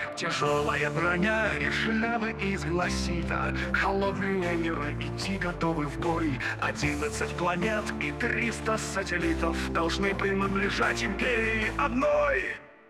Тяжелая броня и шляпы из гласита. Холодные миры идти готовы в бой. 11 планет и 300 сателлитов должны принадлежать империи одной.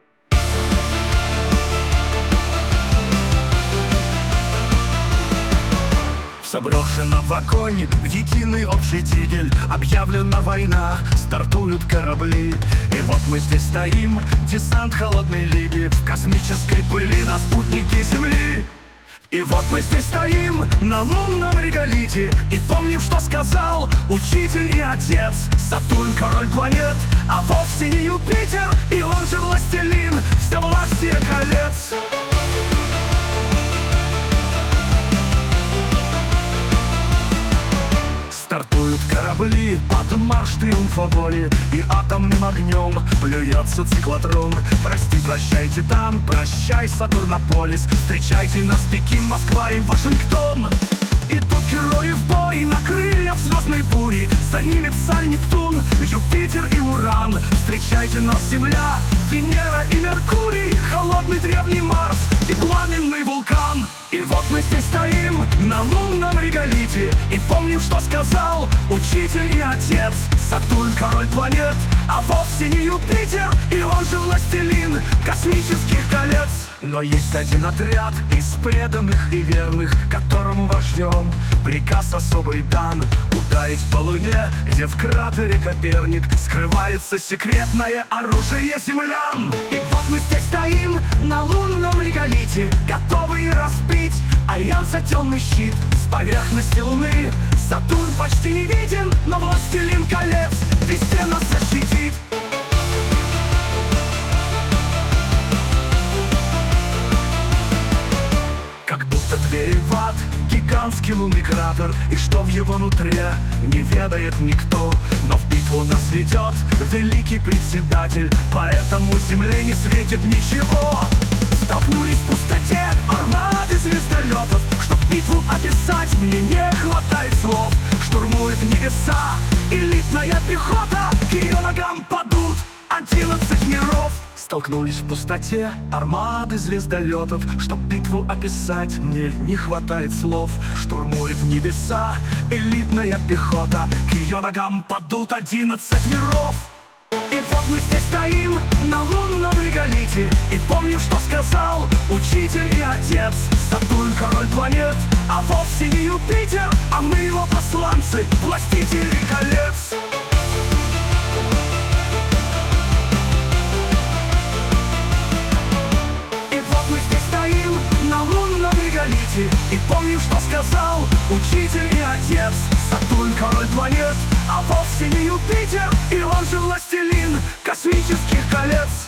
В заброшенном вагоне в единый общий тигель объявлена война, стартуют корабли. И вот мы здесь стоим, десант холодной лиги, в космической пыли на спутнике Земли. И вот мы здесь стоим на лунном реголите и помним, что сказал учитель и отец. Сатурн — король планет, а вовсе не Юпитер, и он же властелин всевластия колец. Стартуют корабли под марш триумфа воли, и атомным огнем плюется циклотрон. Прости, прощай, Титан, прощай, Сатурнополис, встречайте нас Пекин, Москва и Вашингтон. И тут герои в бой на крыльях звездной бури, за ними Псаль, Нептун, Юпитер и Уран. Встречайте нас Земля, Венера и Меркурий, холодный древний Марс и пламенный вулкан. И вот мы здесь стоим на лунном реголите и помним, что сказал учитель и отец. Сатурн — король планет, а вовсе не Юпитер, и он же властелин космических колец. Но есть один отряд из преданных и верных, которому вождем приказ особый дан ударить по луне, где в кратере Коперник скрывается секретное оружие землян. И вот мы здесь стоим на лунном реголите, готовые разбить Альянса темный щит с поверхности Луны. Сатурн почти не виден, но властелин колец везде нас защитит. Как будто двери в ад, гигантский лунный кратер, и что в его нутре не ведает никто. Но в битву нас ведет великий председатель, поэтому земле не светит ничего. Столкнулись в пустоте армады звездолетов, чтоб битву описать, мне не хватает слов. Штурмует небеса элитная пехота, к ее ногам падут 11 миров. Столкнулись в пустоте армады звездолетов, чтоб битву описать, мне не хватает слов. Штурмует небеса элитная пехота, к ее ногам падут 11 миров. И вот мы здесь стоим на лунном реголите и помним, что сказал учитель и отец. Сатурн — король планет, а вовсе не Юпитер, а мы его посланцы, властители колец. И помним, что сказал учитель и отец. Сатурн — король планет, а вовсе не Юпитер, и он же властелин космических колец.